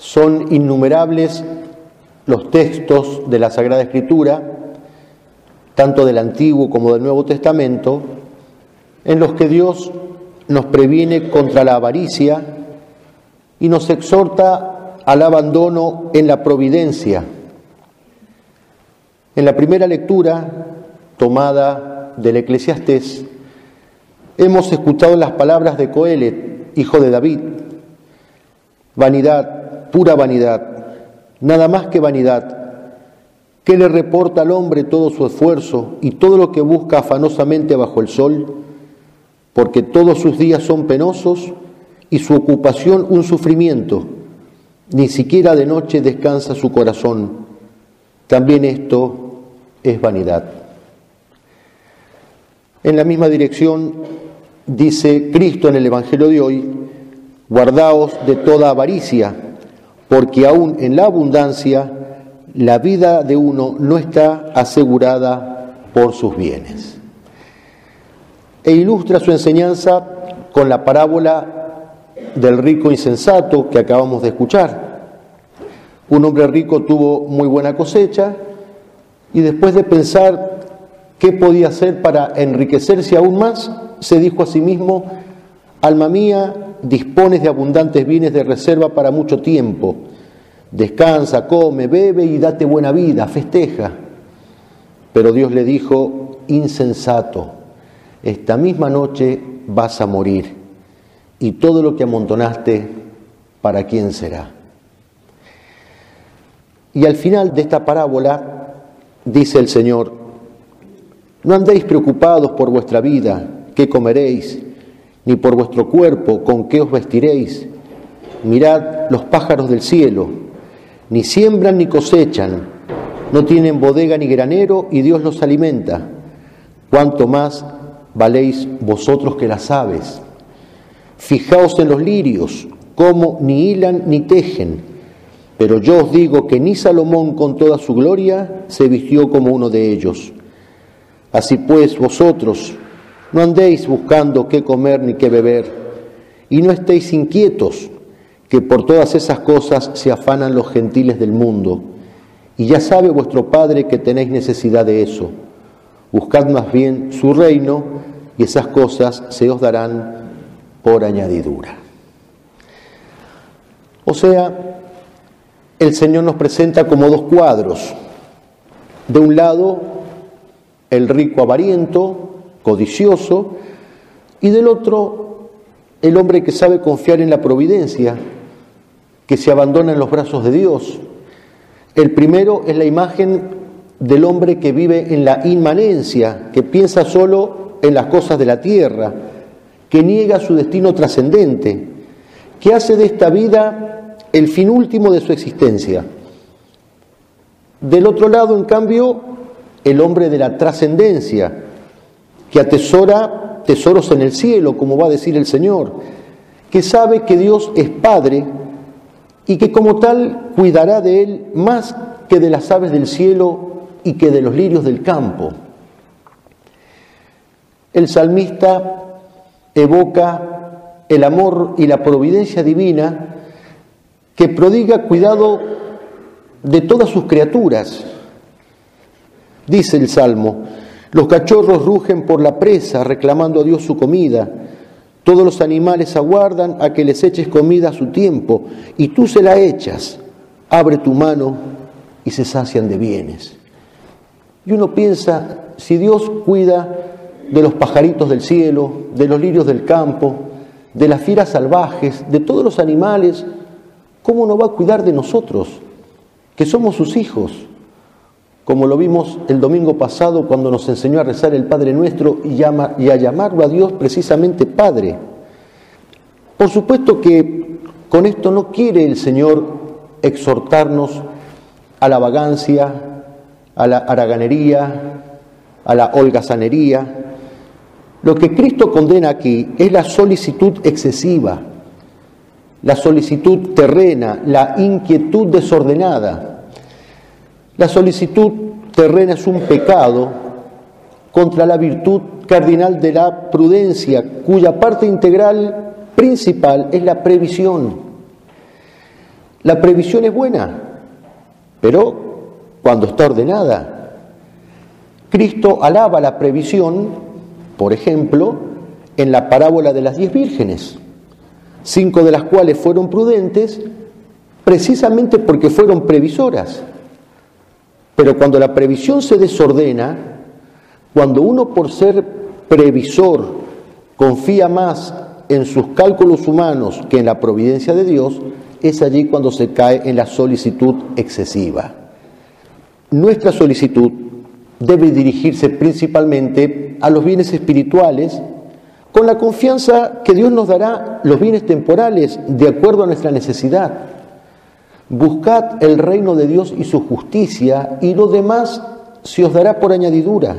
Son innumerables los textos de la Sagrada Escritura, tanto del Antiguo como del Nuevo Testamento, en los que Dios nos previene contra la avaricia y nos exhorta al abandono en la providencia. En la primera lectura, tomada del Eclesiastés, hemos escuchado las palabras de Coelet, hijo de David: vanidad, pura vanidad, nada más que vanidad. ¿Qué le reporta al hombre todo su esfuerzo y todo lo que busca afanosamente bajo el sol? Porque todos sus días son penosos y su ocupación un sufrimiento. Ni siquiera de noche descansa su corazón. También esto es vanidad. En la misma dirección dice Cristo en el Evangelio de hoy: guardaos de toda avaricia, porque aún en la abundancia la vida de uno no está asegurada por sus bienes. E ilustra su enseñanza con la parábola del rico insensato que acabamos de escuchar. Un hombre rico tuvo muy buena cosecha y después de pensar qué podía hacer para enriquecerse aún más, se dijo a sí mismo: alma mía, dispones de abundantes bienes de reserva para mucho tiempo. Descansa, come, bebe y date buena vida, festeja. Pero Dios le dijo: insensato, esta misma noche vas a morir, y todo lo que amontonaste, ¿para quién será? Y al final de esta parábola dice el Señor: no andéis preocupados por vuestra vida, qué comeréis, ni por vuestro cuerpo, con qué os vestiréis. Mirad los pájaros del cielo, ni siembran ni cosechan, no tienen bodega ni granero, y Dios los alimenta. ¿Cuánto más valéis vosotros que las aves? Fijaos en los lirios, cómo ni hilan ni tejen. Pero yo os digo que ni Salomón con toda su gloria se vistió como uno de ellos. Así pues, vosotros no andéis buscando qué comer ni qué beber, y no estéis inquietos, que por todas esas cosas se afanan los gentiles del mundo. Y ya sabe vuestro Padre que tenéis necesidad de eso. Buscad más bien su reino, y esas cosas se os darán por añadidura. O sea, el Señor nos presenta como dos cuadros. De un lado, el rico avariento, codicioso, y del otro, el hombre que sabe confiar en la providencia, que se abandona en los brazos de Dios. El primero es la imagen del hombre que vive en la inmanencia, que piensa solo en las cosas de la tierra, que niega su destino trascendente, que hace de esta vida el fin último de su existencia. Del otro lado, en cambio, el hombre de la trascendencia, que atesora tesoros en el cielo, como va a decir el Señor, que sabe que Dios es Padre y que como tal cuidará de él más que de las aves del cielo y que de los lirios del campo. El salmista evoca el amor y la providencia divina que prodiga cuidado de todas sus criaturas. Dice el Salmo: los cachorros rugen por la presa, reclamando a Dios su comida. Todos los animales aguardan a que les eches comida a su tiempo, y tú se la echas. Abre tu mano y se sacian de bienes. Y uno piensa, si Dios cuida de los pajaritos del cielo, de los lirios del campo, de las fieras salvajes, de todos los animales, ¿cómo no va a cuidar de nosotros, que somos sus hijos? Como lo vimos el domingo pasado cuando nos enseñó a rezar el Padre Nuestro y a llamarlo a Dios precisamente Padre. Por supuesto que con esto no quiere el Señor exhortarnos a la vagancia, a la haraganería, a la holgazanería. Lo que Cristo condena aquí es la solicitud excesiva, la solicitud terrena, la inquietud desordenada. La solicitud terrena es un pecado contra la virtud cardinal de la prudencia, cuya parte integral principal es la previsión. La previsión es buena, pero cuando está ordenada. Cristo alaba la previsión, por ejemplo, en la parábola de las 10 vírgenes, 5 de las cuales fueron prudentes precisamente porque fueron previsoras. Pero cuando la previsión se desordena, cuando uno por ser previsor confía más en sus cálculos humanos que en la providencia de Dios, es allí cuando se cae en la solicitud excesiva. Nuestra solicitud debe dirigirse principalmente a los bienes espirituales, con la confianza que Dios nos dará los bienes temporales de acuerdo a nuestra necesidad. Buscad el reino de Dios y su justicia, y lo demás se os dará por añadidura.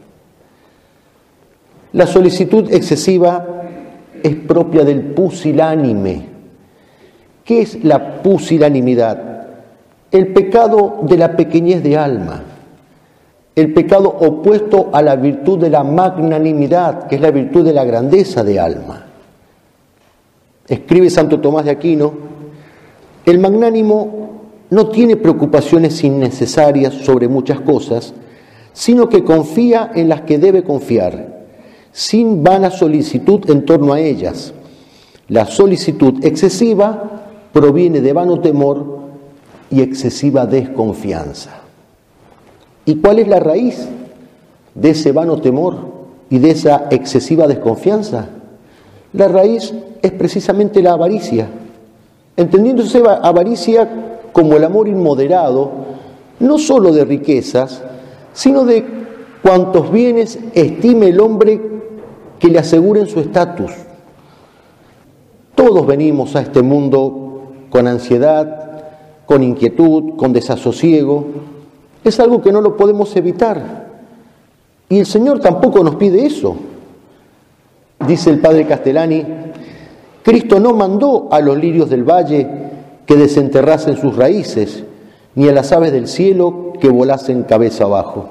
La solicitud excesiva es propia del pusilánime. ¿Qué es la pusilanimidad? El pecado de la pequeñez de alma, el pecado opuesto a la virtud de la magnanimidad, que es la virtud de la grandeza de alma. Escribe Santo Tomás de Aquino: el magnánimo no tiene preocupaciones innecesarias sobre muchas cosas, sino que confía en las que debe confiar, sin vana solicitud en torno a ellas. La solicitud excesiva proviene de vano temor y excesiva desconfianza. ¿Y cuál es la raíz de ese vano temor y de esa excesiva desconfianza? La raíz es precisamente la avaricia. Entendiéndose avaricia como el amor inmoderado, no solo de riquezas, sino de cuantos bienes estime el hombre que le aseguren su estatus. Todos venimos a este mundo con ansiedad, con inquietud, con desasosiego. Es algo que no lo podemos evitar. Y el Señor tampoco nos pide eso. Dice el padre Castellani: Cristo no mandó a los lirios del valle que desenterrasen sus raíces, ni a las aves del cielo que volasen cabeza abajo.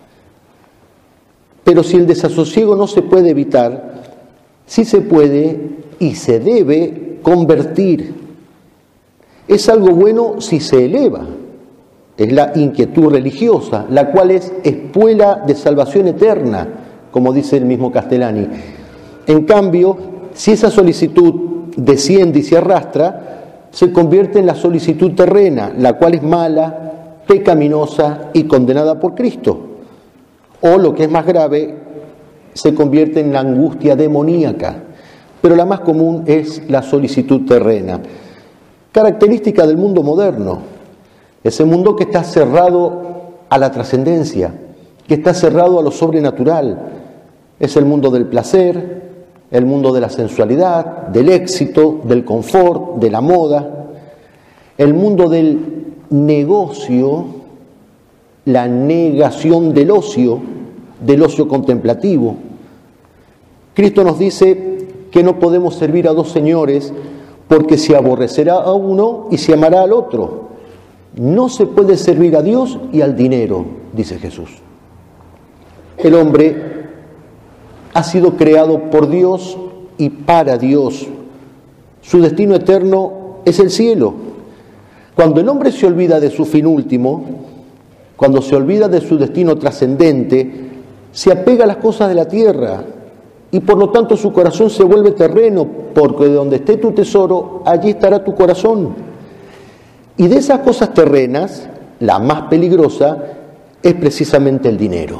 Pero si el desasosiego no se puede evitar, sí se puede y se debe convertir. Es algo bueno si se eleva. Es la inquietud religiosa, la cual es espuela de salvación eterna, como dice el mismo Castellani. En cambio, si esa solicitud desciende y se arrastra, se convierte en la solicitud terrena, la cual es mala, pecaminosa y condenada por Cristo. O, lo que es más grave, se convierte en la angustia demoníaca. Pero la más común es la solicitud terrena, característica del mundo moderno, ese mundo que está cerrado a la trascendencia, que está cerrado a lo sobrenatural. Es el mundo del placer, el mundo de la sensualidad, del éxito, del confort, de la moda, el mundo del negocio, la negación del ocio contemplativo. Cristo nos dice que no podemos servir a dos señores, porque se aborrecerá a uno y se amará al otro. No se puede servir a Dios y al dinero, dice Jesús. El hombre ha sido creado por Dios y para Dios. Su destino eterno es el cielo. Cuando el hombre se olvida de su fin último, cuando se olvida de su destino trascendente, se apega a las cosas de la tierra, y por lo tanto su corazón se vuelve terreno, porque donde esté tu tesoro, allí estará tu corazón. Y de esas cosas terrenas, la más peligrosa es precisamente el dinero.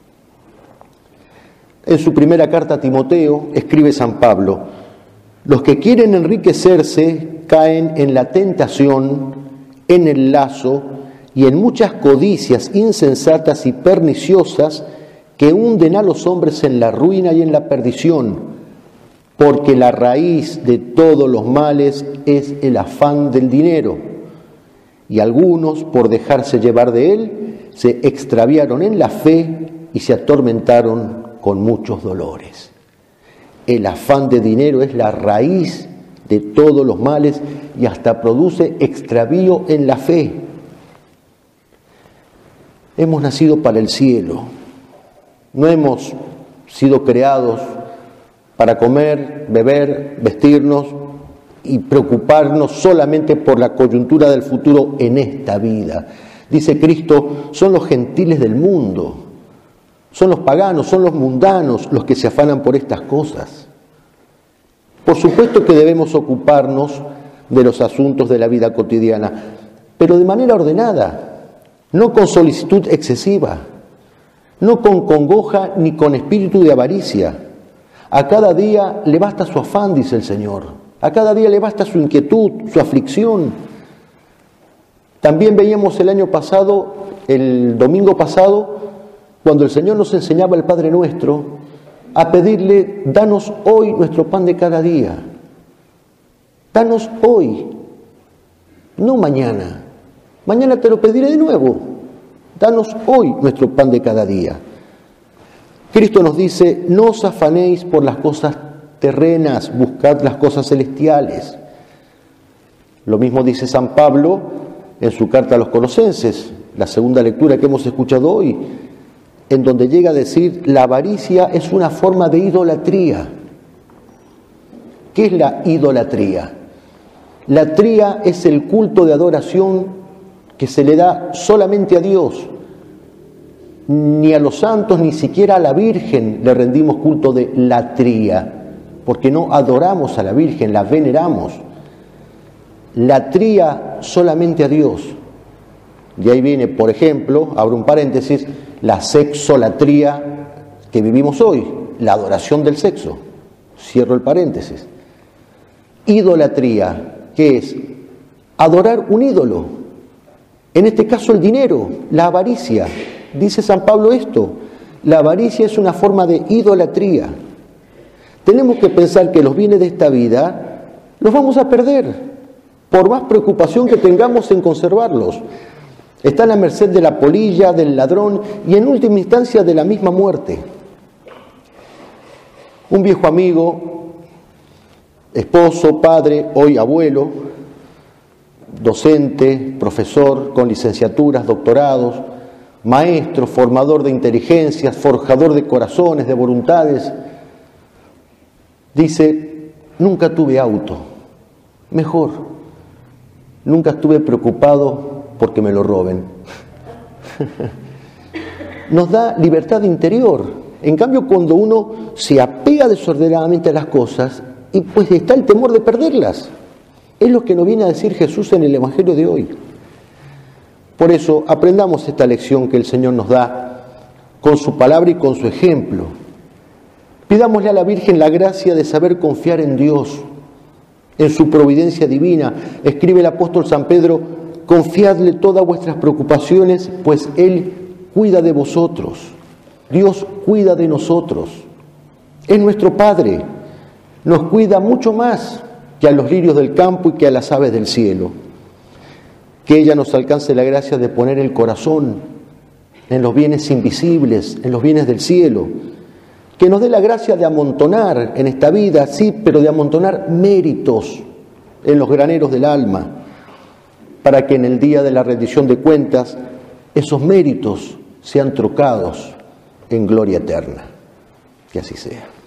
En su primera carta a Timoteo escribe San Pablo: los que quieren enriquecerse caen en la tentación, en el lazo y en muchas codicias insensatas y perniciosas que hunden a los hombres en la ruina y en la perdición, porque la raíz de todos los males es el afán del dinero. Y algunos, por dejarse llevar de él, se extraviaron en la fe y se atormentaron con muchos dolores. El afán de dinero es la raíz de todos los males y hasta produce extravío en la fe. Hemos nacido para el cielo. No hemos sido creados para comer, beber, vestirnos y preocuparnos solamente por la coyuntura del futuro en esta vida. Dice Cristo, son los gentiles del mundo, son los paganos, son los mundanos los que se afanan por estas cosas. Por supuesto que debemos ocuparnos de los asuntos de la vida cotidiana, pero de manera ordenada, no con solicitud excesiva, no con congoja ni con espíritu de avaricia. A cada día le basta su afán, dice el Señor. A cada día le basta su inquietud, su aflicción. También veíamos el domingo pasado, cuando el Señor nos enseñaba el Padre Nuestro, a pedirle, danos hoy nuestro pan de cada día. Danos hoy, no mañana. Mañana te lo pediré de nuevo. Danos hoy nuestro pan de cada día. Cristo nos dice, no os afanéis por las cosas terrenas, buscad las cosas celestiales. Lo mismo dice San Pablo en su carta a los Colosenses, la segunda lectura que hemos escuchado hoy, en donde llega a decir, la avaricia es una forma de idolatría. ¿Qué es la idolatría? La tría es el culto de adoración que se le da solamente a Dios. Ni a los santos, ni siquiera a la Virgen le rendimos culto de latría, porque no adoramos a la Virgen, la veneramos. Latría solamente a Dios. Y ahí viene, por ejemplo, abro un paréntesis, la sexolatría que vivimos hoy, la adoración del sexo. Cierro el paréntesis. Idolatría, ¿qué es? Adorar un ídolo. En este caso el dinero, la avaricia. Dice San Pablo esto, la avaricia es una forma de idolatría. Tenemos que pensar que los bienes de esta vida los vamos a perder, por más preocupación que tengamos en conservarlos. Están a merced de la polilla, del ladrón y en última instancia de la misma muerte. Un viejo amigo, esposo, padre, hoy abuelo, docente, profesor con licenciaturas, doctorados, maestro, formador de inteligencias, forjador de corazones, de voluntades, dice, nunca tuve auto, mejor, nunca estuve preocupado porque me lo roben. Nos da libertad interior. En cambio, cuando uno se apega desordenadamente a las cosas, y pues está el temor de perderlas. Es lo que nos viene a decir Jesús en el Evangelio de hoy. Por eso, aprendamos esta lección que el Señor nos da con su palabra y con su ejemplo. Pidámosle a la Virgen la gracia de saber confiar en Dios, en su providencia divina. Escribe el apóstol San Pedro, confiadle todas vuestras preocupaciones, pues Él cuida de vosotros. Dios cuida de nosotros. Es nuestro Padre. Nos cuida mucho más que a los lirios del campo y que a las aves del cielo. Que ella nos alcance la gracia de poner el corazón en los bienes invisibles, en los bienes del cielo. Que nos dé la gracia de amontonar en esta vida, sí, pero de amontonar méritos en los graneros del alma, para que en el día de la rendición de cuentas esos méritos sean trocados en gloria eterna. Que así sea.